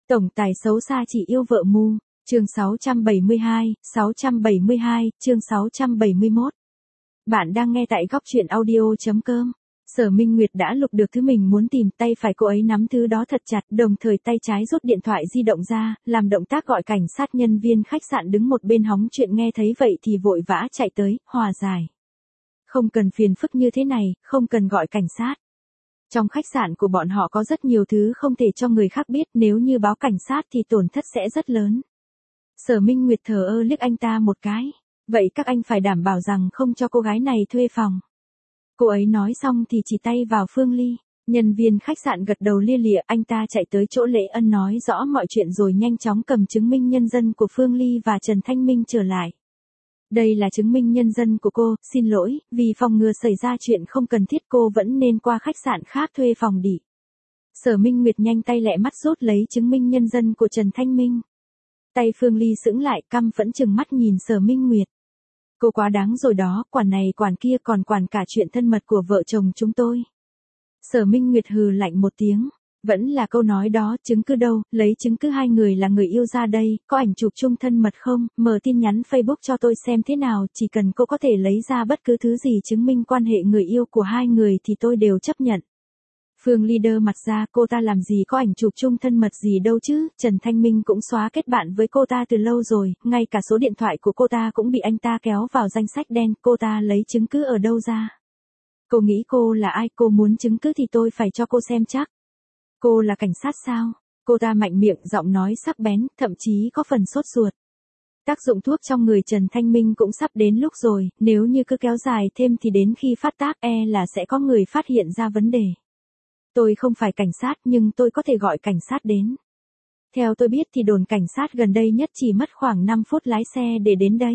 Tổng tài xấu xa chỉ yêu vợ mù, chương 672, chương 671. Bạn đang nghe tại góc truyện audio.com. Sở Minh Nguyệt đã lục được thứ mình muốn tìm, tay phải cô ấy nắm thứ đó thật chặt, đồng thời tay trái rút điện thoại di động ra, làm động tác gọi cảnh sát. Nhân viên khách sạn đứng một bên hóng chuyện nghe thấy vậy thì vội vã chạy tới, hòa giải. Không cần phiền phức như thế này, không cần gọi cảnh sát. Trong khách sạn của bọn họ có rất nhiều thứ không thể cho người khác biết, nếu như báo cảnh sát thì tổn thất sẽ rất lớn. Sở Minh Nguyệt thờ ơ liếc anh ta một cái. Vậy các anh phải đảm bảo rằng không cho cô gái này thuê phòng. Cô ấy nói xong thì chỉ tay vào Phương Ly. Nhân viên khách sạn gật đầu lia lịa, anh ta chạy tới chỗ Lễ Ân nói rõ mọi chuyện rồi nhanh chóng cầm chứng minh nhân dân của Phương Ly và Trần Thanh Minh trở lại. Đây là chứng minh nhân dân của cô, xin lỗi, vì phòng ngừa xảy ra chuyện không cần thiết cô vẫn nên qua khách sạn khác thuê phòng đi. Sở Minh Nguyệt nhanh tay lẹ mắt rút lấy chứng minh nhân dân của Trần Thanh Minh. Tay Phương Ly sững lại, căm phẫn chừng mắt nhìn Sở Minh Nguyệt. Cô quá đáng rồi đó, quản này quản kia còn quản cả chuyện thân mật của vợ chồng chúng tôi. Sở Minh Nguyệt hừ lạnh một tiếng. Vẫn là câu nói đó, chứng cứ đâu, lấy chứng cứ hai người là người yêu ra đây, có ảnh chụp chung thân mật không, mở tin nhắn Facebook cho tôi xem thế nào, chỉ cần cô có thể lấy ra bất cứ thứ gì chứng minh quan hệ người yêu của hai người thì tôi đều chấp nhận. Phương Ly đơ mặt ra, cô ta làm gì có ảnh chụp chung thân mật gì đâu chứ, Trần Thanh Minh cũng xóa kết bạn với cô ta từ lâu rồi, ngay cả số điện thoại của cô ta cũng bị anh ta kéo vào danh sách đen, cô ta lấy chứng cứ ở đâu ra? Cô nghĩ cô là ai, cô muốn chứng cứ thì tôi phải cho cô xem chắc. Cô là cảnh sát sao? Cô ta mạnh miệng, giọng nói sắc bén, thậm chí có phần sốt ruột. Tác dụng thuốc trong người Trần Thanh Minh cũng sắp đến lúc rồi, nếu như cứ kéo dài thêm thì đến khi phát tác là sẽ có người phát hiện ra vấn đề. Tôi không phải cảnh sát nhưng tôi có thể gọi cảnh sát đến. Theo tôi biết thì đồn cảnh sát gần đây nhất chỉ mất khoảng 5 phút lái xe để đến đây.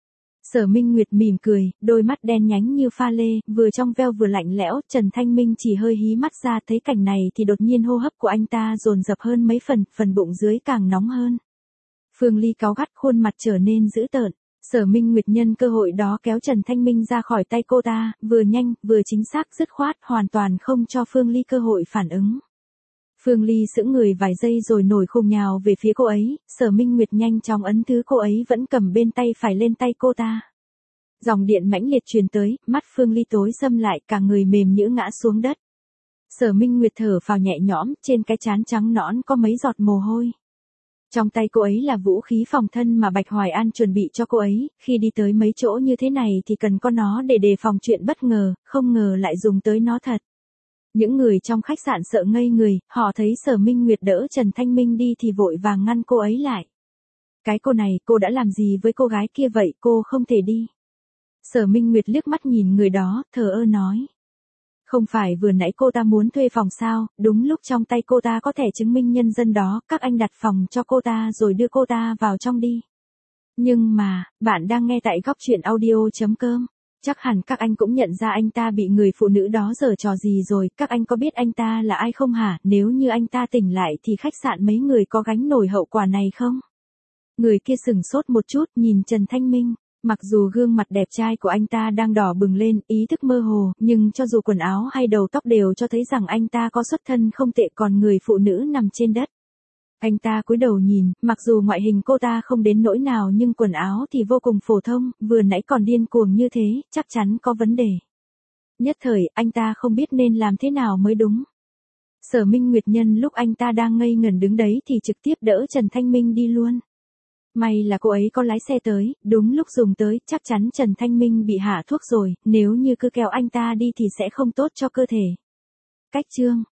Sở Minh Nguyệt mỉm cười, đôi mắt đen nhánh như pha lê, vừa trong veo vừa lạnh lẽo. Trần Thanh Minh chỉ hơi hí mắt ra, thấy cảnh này thì đột nhiên hô hấp của anh ta dồn dập hơn mấy phần, phần bụng dưới càng nóng hơn. Phương Ly cáu gắt, khuôn mặt trở nên dữ tợn. Sở Minh Nguyệt nhân cơ hội đó kéo Trần Thanh Minh ra khỏi tay cô ta, vừa nhanh, vừa chính xác, dứt khoát, hoàn toàn không cho Phương Ly cơ hội phản ứng. Phương Ly sững người vài giây rồi nổi khùng nhào về phía cô ấy, Sở Minh Nguyệt nhanh chóng ấn thứ cô ấy vẫn cầm bên tay phải lên tay cô ta. Dòng điện mãnh liệt truyền tới, mắt Phương Ly tối sầm lại, cả người mềm nhũn ngã xuống đất. Sở Minh Nguyệt thở phào nhẹ nhõm, trên cái trán trắng nõn có mấy giọt mồ hôi. Trong tay cô ấy là vũ khí phòng thân mà Bạch Hoài An chuẩn bị cho cô ấy, khi đi tới mấy chỗ như thế này thì cần có nó để đề phòng chuyện bất ngờ, không ngờ lại dùng tới nó thật. Những người trong khách sạn sợ ngây người, họ thấy Sở Minh Nguyệt đỡ Trần Thanh Minh đi thì vội vàng ngăn cô ấy lại. Cái cô này, cô đã làm gì với cô gái kia vậy, cô không thể đi. Sở Minh Nguyệt liếc mắt nhìn người đó, thờ ơ nói. Không phải vừa nãy cô ta muốn thuê phòng sao, đúng lúc trong tay cô ta có thẻ chứng minh nhân dân đó, các anh đặt phòng cho cô ta rồi đưa cô ta vào trong đi. Nhưng mà, bạn đang nghe tại góc truyện audio.com. Chắc hẳn các anh cũng nhận ra anh ta bị người phụ nữ đó giở trò gì rồi, các anh có biết anh ta là ai không hả, nếu như anh ta tỉnh lại thì khách sạn mấy người có gánh nổi hậu quả này không? Người kia sừng sốt một chút, nhìn Trần Thanh Minh. Mặc dù gương mặt đẹp trai của anh ta đang đỏ bừng lên, ý thức mơ hồ, nhưng cho dù quần áo hay đầu tóc đều cho thấy rằng anh ta có xuất thân không tệ, còn người phụ nữ nằm trên đất. Anh ta cúi đầu nhìn, mặc dù ngoại hình cô ta không đến nỗi nào nhưng quần áo thì vô cùng phổ thông, vừa nãy còn điên cuồng như thế, chắc chắn có vấn đề. Nhất thời, anh ta không biết nên làm thế nào mới đúng. Sở Minh Nguyệt nhân lúc anh ta đang ngây ngẩn đứng đấy thì trực tiếp đỡ Trần Thanh Minh đi luôn. May là cô ấy có lái xe tới, đúng lúc dùng tới, chắc chắn Trần Thanh Minh bị hạ thuốc rồi, nếu như cứ kéo anh ta đi thì sẽ không tốt cho cơ thể. Cách chương